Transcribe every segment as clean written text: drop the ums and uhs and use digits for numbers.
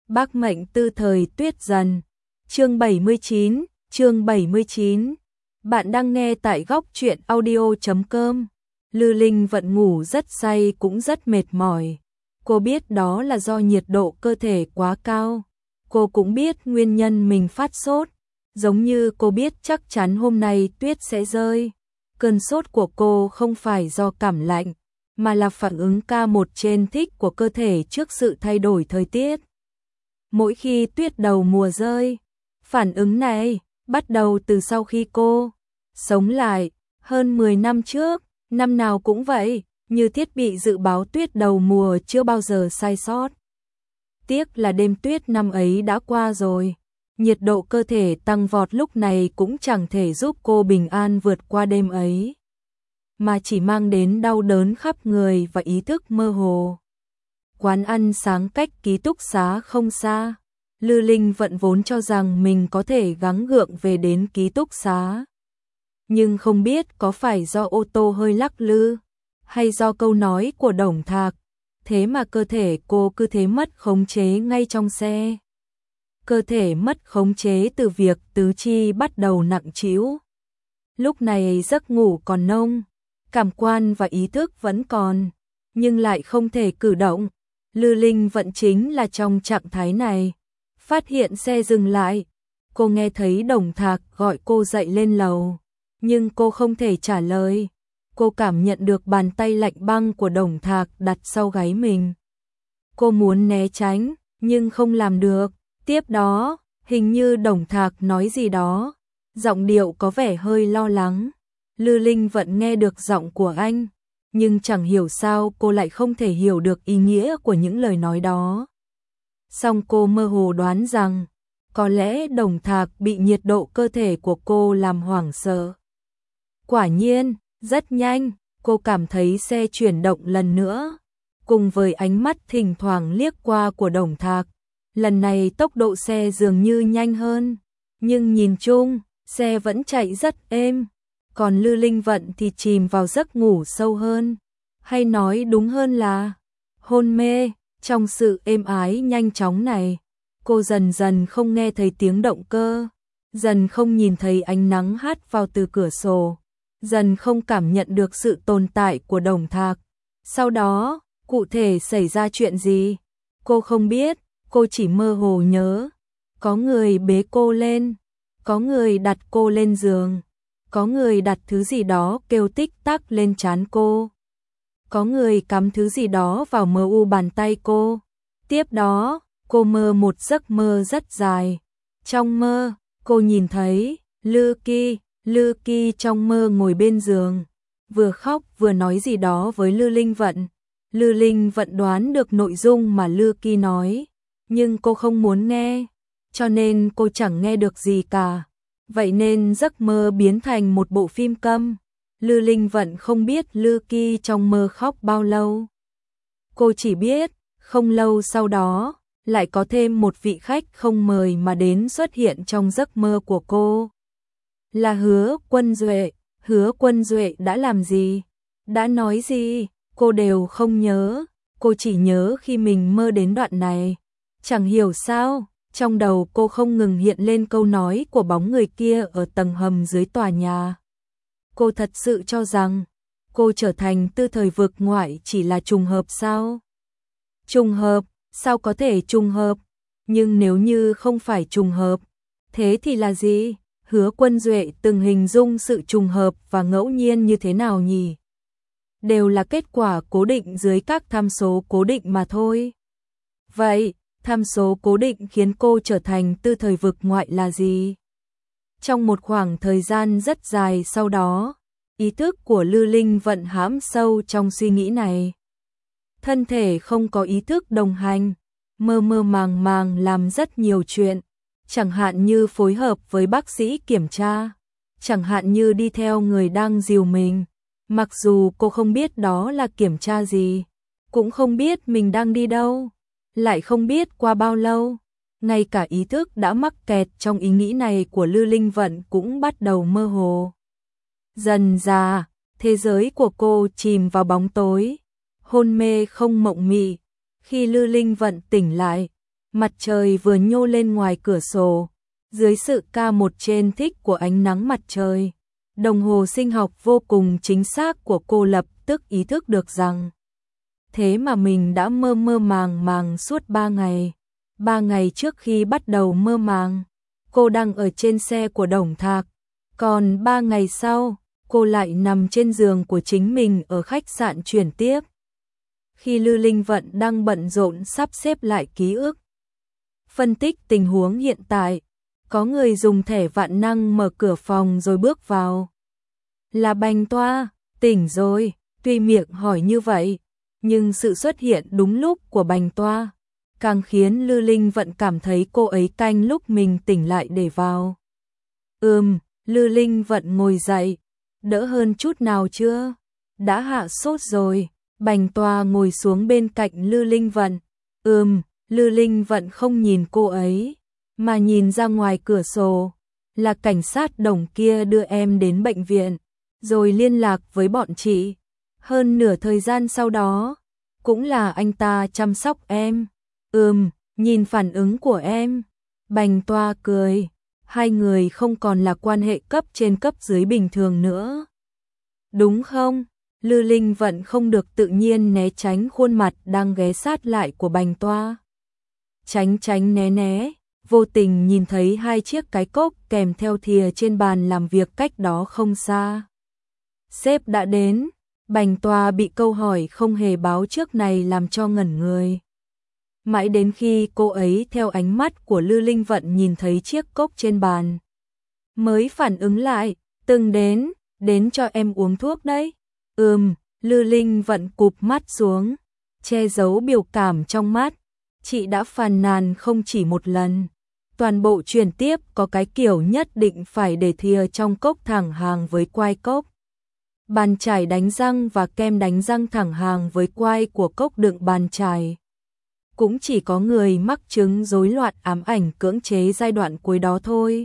Bác mệnh tư thời tuyết dần. Chương 79. Bạn đang nghe tại góc truyện audio.com. Lư Linh Vận ngủ rất say cũng rất mệt mỏi. Cô biết đó là do nhiệt độ cơ thể quá cao. Cô cũng biết nguyên nhân mình phát sốt. Giống như cô biết chắc chắn hôm nay tuyết sẽ rơi. Cơn sốt của cô không phải do cảm lạnh, mà là phản ứng K1 trên thích của cơ thể trước sự thay đổi thời tiết. Mỗi khi tuyết đầu mùa rơi, phản ứng này bắt đầu từ sau khi cô sống lại hơn 10 năm trước, năm nào cũng vậy, như thiết bị dự báo tuyết đầu mùa chưa bao giờ sai sót. Tiếc là đêm tuyết năm ấy đã qua rồi, nhiệt độ cơ thể tăng vọt lúc này cũng chẳng thể giúp cô bình an vượt qua đêm ấy, mà chỉ mang đến đau đớn khắp người và ý thức mơ hồ. Quán ăn sáng cách ký túc xá không xa. Lư Linh Vận vốn cho rằng mình có thể gắng gượng về đến ký túc xá. Nhưng không biết có phải do ô tô hơi lắc lư, hay do câu nói của Đồng Thạc, thế mà cơ thể cô cứ thế mất khống chế ngay trong xe. Cơ thể mất khống chế từ việc tứ chi bắt đầu nặng trĩu. Lúc này giấc ngủ còn nông, cảm quan và ý thức vẫn còn, nhưng lại không thể cử động. Lư Linh Vận chính là trong trạng thái này. Phát hiện xe dừng lại, cô nghe thấy Đồng Thạc gọi cô dậy lên lầu, nhưng cô không thể trả lời. Cô cảm nhận được bàn tay lạnh băng của Đồng Thạc đặt sau gáy mình. Cô muốn né tránh, nhưng không làm được. Tiếp đó, hình như Đồng Thạc nói gì đó, giọng điệu có vẻ hơi lo lắng. Lư Linh Vận nghe được giọng của anh, nhưng chẳng hiểu sao cô lại không thể hiểu được ý nghĩa của những lời nói đó. Song cô mơ hồ đoán rằng, có lẽ Đồng Thạc bị nhiệt độ cơ thể của cô làm hoảng sợ. Quả nhiên, rất nhanh, cô cảm thấy xe chuyển động lần nữa, cùng với ánh mắt thỉnh thoảng liếc qua của Đồng Thạc. Lần này tốc độ xe dường như nhanh hơn, nhưng nhìn chung, xe vẫn chạy rất êm. Còn Lư Linh Vận thì chìm vào giấc ngủ sâu hơn, hay nói đúng hơn là hôn mê. Trong sự êm ái nhanh chóng này, cô dần dần không nghe thấy tiếng động cơ, dần không nhìn thấy ánh nắng hắt vào từ cửa sổ, dần không cảm nhận được sự tồn tại của Đồng Thạc. Sau đó, cụ thể xảy ra chuyện gì? Cô không biết, cô chỉ mơ hồ nhớ. Có người bế cô lên, có người đặt cô lên giường, có người đặt thứ gì đó kêu tích tắc lên trán cô. Có người cắm thứ gì đó vào mờ u bàn tay cô. Tiếp đó, cô mơ một giấc mơ rất dài. Trong mơ, cô nhìn thấy Lư Kỳ trong mơ ngồi bên giường, vừa khóc vừa nói gì đó với Lư Linh Vận. Lư Linh Vận đoán được nội dung mà Lư Kỳ nói, nhưng cô không muốn nghe, cho nên cô chẳng nghe được gì cả. Vậy nên giấc mơ biến thành một bộ phim câm. Lư Linh Vận không biết Lư Kỳ trong mơ khóc bao lâu. Cô chỉ biết, không lâu sau đó, lại có thêm một vị khách không mời mà đến xuất hiện trong giấc mơ của cô. Là Hứa Quân Duệ. Hứa Quân Duệ đã làm gì? Đã nói gì? Cô đều không nhớ. Cô chỉ nhớ khi mình mơ đến đoạn này. Chẳng hiểu sao, trong đầu cô không ngừng hiện lên câu nói của bóng người kia ở tầng hầm dưới tòa nhà. Cô thật sự cho rằng, cô trở thành tư thời vực ngoại chỉ là trùng hợp sao? Trùng hợp, sao có thể trùng hợp? Nhưng nếu như không phải trùng hợp, thế thì là gì? Hứa Quân Duệ từng hình dung sự trùng hợp và ngẫu nhiên như thế nào nhỉ? Đều là kết quả cố định dưới các tham số cố định mà thôi. Vậy, tham số cố định khiến cô trở thành tư thời vực ngoại là gì? Trong một khoảng thời gian rất dài sau đó, ý thức của Lư Linh Vận hãm sâu trong suy nghĩ này. Thân thể không có ý thức đồng hành, mơ mơ màng màng làm rất nhiều chuyện, chẳng hạn như phối hợp với bác sĩ kiểm tra, chẳng hạn như đi theo người đang dìu mình, mặc dù cô không biết đó là kiểm tra gì, cũng không biết mình đang đi đâu, lại không biết qua bao lâu. Ngay cả ý thức đã mắc kẹt trong ý nghĩ này của Lư Linh Vận cũng bắt đầu mơ hồ. Dần dà, thế giới của cô chìm vào bóng tối, hôn mê không mộng mị. Khi Lư Linh Vận tỉnh lại, Mặt trời vừa nhô lên ngoài cửa sổ, dưới sự ca một trên thích của ánh nắng mặt trời, đồng hồ sinh học vô cùng chính xác của cô lập tức ý thức được rằng thế mà mình đã mơ mơ màng màng suốt 3 ngày. 3 ngày trước khi bắt đầu mơ màng, cô đang ở trên xe của Đồng Thạc, còn 3 ngày sau, cô lại nằm trên giường của chính mình ở khách sạn chuyển tiếp. Khi Lư Linh Vận đang bận rộn sắp xếp lại ký ức, phân tích tình huống hiện tại, có người dùng thẻ vạn năng mở cửa phòng rồi bước vào. Là Bành Toa, tỉnh rồi, tuy miệng hỏi như vậy, nhưng sự xuất hiện đúng lúc của Bành Toa càng khiến Lư Linh Vận cảm thấy cô ấy canh lúc mình tỉnh lại để vào. Lư Linh Vận ngồi dậy, đỡ hơn chút nào chưa? Đã hạ sốt rồi. Bành Toa ngồi xuống bên cạnh Lư Linh Vận. Lư Linh Vận không nhìn cô ấy, mà nhìn ra ngoài cửa sổ, là cảnh sát Đồng kia đưa em đến bệnh viện, rồi liên lạc với bọn chị. Hơn nửa thời gian sau đó, cũng là anh ta chăm sóc em. Nhìn phản ứng của em. Bành Toa cười, hai người không còn là quan hệ cấp trên cấp dưới bình thường nữa. Đúng không? Lư Linh Vận không được tự nhiên né tránh khuôn mặt đang ghé sát lại của Bành Toa. Tránh né né, vô tình nhìn thấy hai chiếc cái cốc kèm theo thìa trên bàn làm việc cách đó không xa. Sếp đã đến. Bành Toa bị câu hỏi không hề báo trước này làm cho ngẩn người. Mãi đến khi cô ấy theo ánh mắt của Lư Linh Vận nhìn thấy chiếc cốc trên bàn, mới phản ứng lại, từng đến cho em uống thuốc đấy. Lư Linh Vận cụp mắt xuống, che giấu biểu cảm trong mắt. Chị đã phàn nàn không chỉ một lần. Toàn bộ chuyển tiếp có cái kiểu nhất định phải để thìa trong cốc thẳng hàng với quai cốc. Bàn chải đánh răng và kem đánh răng thẳng hàng với quai của cốc đựng bàn chải. Cũng chỉ có người mắc chứng rối loạn ám ảnh cưỡng chế giai đoạn cuối đó thôi.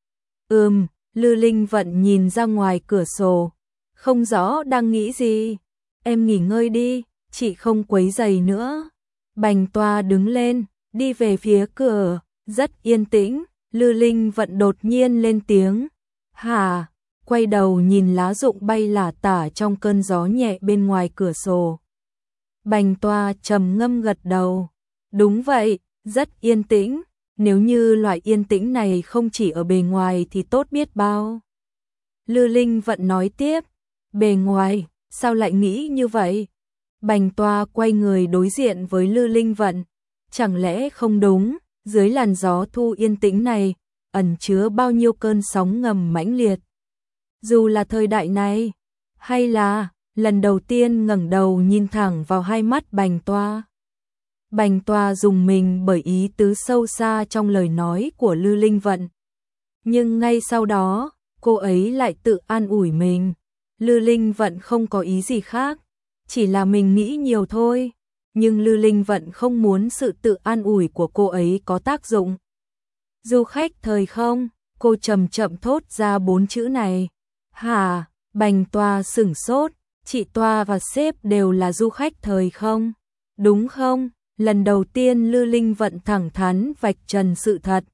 Lư Linh Vận nhìn ra ngoài cửa sổ, không rõ đang nghĩ gì. Em nghỉ ngơi đi, chị không quấy rầy nữa. Bành Toa đứng lên, đi về phía cửa, rất yên tĩnh. Lư Linh Vận đột nhiên lên tiếng. Hả? Quay đầu nhìn lá rụng bay lả tả trong cơn gió nhẹ bên ngoài cửa sổ. Bành Toa trầm ngâm gật đầu. Đúng vậy, rất yên tĩnh. Nếu như loại yên tĩnh này không chỉ ở bề ngoài thì tốt biết bao. Lư Linh Vận nói tiếp. Bề ngoài, sao lại nghĩ như vậy? Bành Toa quay người đối diện với Lư Linh Vận. Chẳng lẽ không đúng, dưới làn gió thu yên tĩnh này, ẩn chứa bao nhiêu cơn sóng ngầm mãnh liệt. Dù là thời đại này, hay là lần đầu tiên ngẩng đầu nhìn thẳng vào hai mắt Bành Toa. Bành Toa rùng mình bởi ý tứ sâu xa trong lời nói của Lư Linh Vận. Nhưng ngay sau đó, cô ấy lại tự an ủi mình. Lư Linh Vận không có ý gì khác, chỉ là mình nghĩ nhiều thôi. Nhưng Lư Linh Vận không muốn sự tự an ủi của cô ấy có tác dụng. Du khách thời không, cô chậm chậm thốt ra 4 chữ này. Hả? Bành Toa sửng sốt, chị Toa và sếp đều là du khách thời không? Đúng không? Lần đầu tiên Lư Linh Vận thẳng thắn vạch trần sự thật.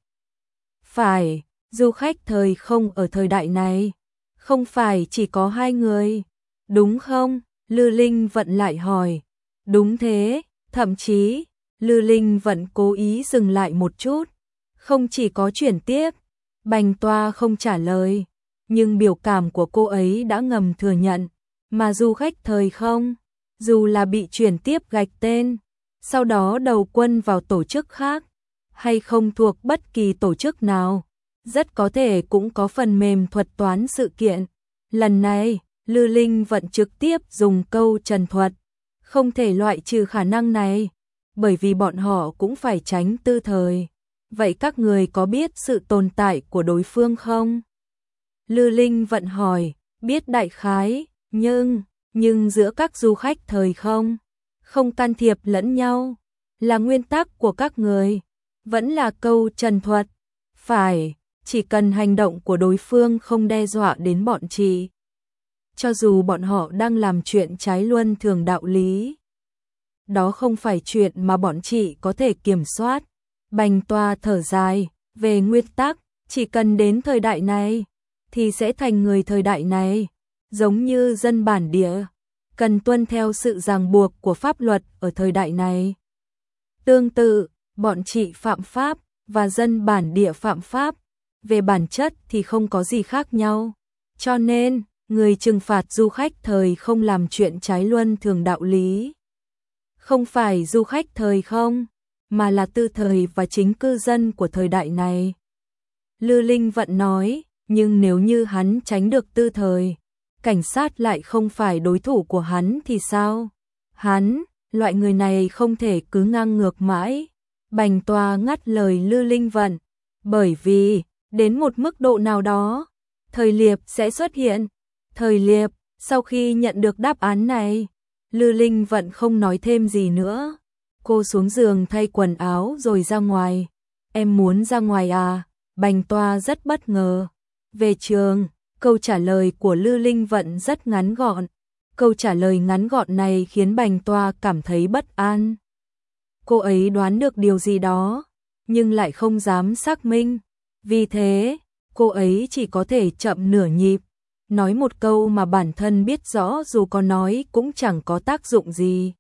Phải, du khách thời không ở thời đại này, không phải chỉ có 2 người, đúng không? Lư Linh Vận lại hỏi. Đúng thế, thậm chí, Lư Linh Vận cố ý dừng lại một chút. Không chỉ có chuyển tiếp, Bành Toa không trả lời, nhưng biểu cảm của cô ấy đã ngầm thừa nhận, mà du khách thời không, dù là bị chuyển tiếp gạch tên, sau đó đầu quân vào tổ chức khác, hay không thuộc bất kỳ tổ chức nào, rất có thể cũng có phần mềm thuật toán sự kiện. Lần này, Lư Linh Vận trực tiếp dùng câu trần thuật, không thể loại trừ khả năng này, bởi vì bọn họ cũng phải tránh tư thời. Vậy các người có biết sự tồn tại của đối phương không? Lư Linh Vận hỏi, biết đại khái, nhưng giữa các du khách thời không can thiệp lẫn nhau, là nguyên tắc của các người, vẫn là câu trần thuật. Phải, chỉ cần hành động của đối phương không đe dọa đến bọn chị. Cho dù bọn họ đang làm chuyện trái luân thường đạo lý. Đó không phải chuyện mà bọn chị có thể kiểm soát. Bành Toa thở dài, về nguyên tắc, chỉ cần đến thời đại này, thì sẽ thành người thời đại này, giống như dân bản địa, cần tuân theo sự ràng buộc của pháp luật ở thời đại này. Tương tự, bọn chị phạm pháp và dân bản địa phạm pháp, về bản chất thì không có gì khác nhau. Cho nên, người trừng phạt du khách thời không làm chuyện trái luân thường đạo lý. Không phải du khách thời không, mà là tư thời và chính cư dân của thời đại này. Lư Linh Vận nói, nhưng nếu như hắn tránh được tư thời, cảnh sát lại không phải đối thủ của hắn thì sao? Hắn, loại người này không thể cứ ngang ngược mãi. Bành Toa ngắt lời Lư Linh Vận, bởi vì, đến một mức độ nào đó, thời Liệp sẽ xuất hiện. Thời Liệp, sau khi nhận được đáp án này, Lư Linh Vận không nói thêm gì nữa. Cô xuống giường thay quần áo rồi ra ngoài. Em muốn ra ngoài à? Bành Toa rất bất ngờ. Về trường, câu trả lời của Lư Linh Vận rất ngắn gọn. Câu trả lời ngắn gọn này khiến Bành Toa cảm thấy bất an. Cô ấy đoán được điều gì đó, nhưng lại không dám xác minh. Vì thế, cô ấy chỉ có thể chậm nửa nhịp, nói một câu mà bản thân biết rõ dù có nói cũng chẳng có tác dụng gì.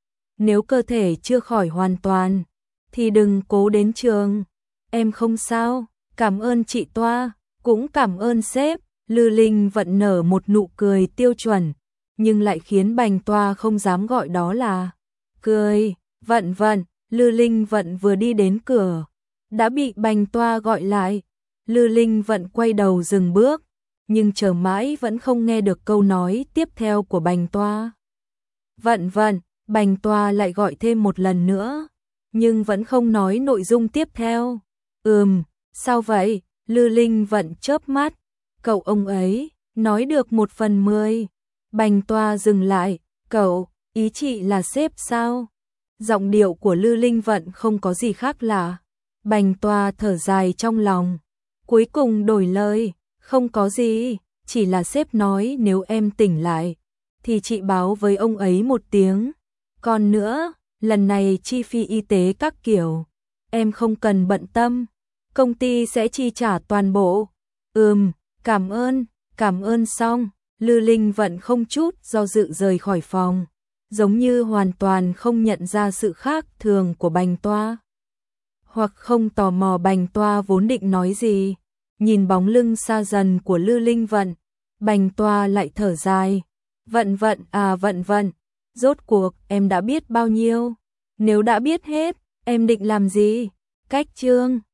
Nếu cơ thể chưa khỏi hoàn toàn, thì đừng cố đến trường. Em không sao, cảm ơn chị Toa, cũng cảm ơn sếp. Lư Linh Vận nở một nụ cười tiêu chuẩn, nhưng lại khiến Bành Toa không dám gọi đó là cười. Vận Vận, Lư Linh Vận vừa đi đến cửa, đã bị Bành Toa gọi lại. Lư Linh Vận quay đầu dừng bước, nhưng chờ mãi vẫn không nghe được câu nói tiếp theo của Bành Toa. Vận Vận, Bành Toa lại gọi thêm một lần nữa, nhưng vẫn không nói nội dung tiếp theo. Sao vậy? Lư Linh Vận chớp mắt, cậu ông ấy, nói được 1/10. Bành Toa dừng lại, cậu, ý chị là sếp sao? Giọng điệu của Lư Linh Vận không có gì khác lạ. Bành Toa thở dài trong lòng, cuối cùng đổi lời, không có gì, chỉ là sếp nói nếu em tỉnh lại, thì chị báo với ông ấy một tiếng. Còn nữa, lần này chi phí y tế các kiểu, em không cần bận tâm, công ty sẽ chi trả toàn bộ. Cảm ơn xong. Lư Linh Vận không chút do dự rời khỏi phòng, giống như hoàn toàn không nhận ra sự khác thường của Bành Toa. Hoặc không tò mò Bành Toa vốn định nói gì. Nhìn bóng lưng xa dần của Lư Linh Vận, Bành Toa lại thở dài. Vận Vận, rốt cuộc em đã biết bao nhiêu? Nếu đã biết hết, em định làm gì? Cách chương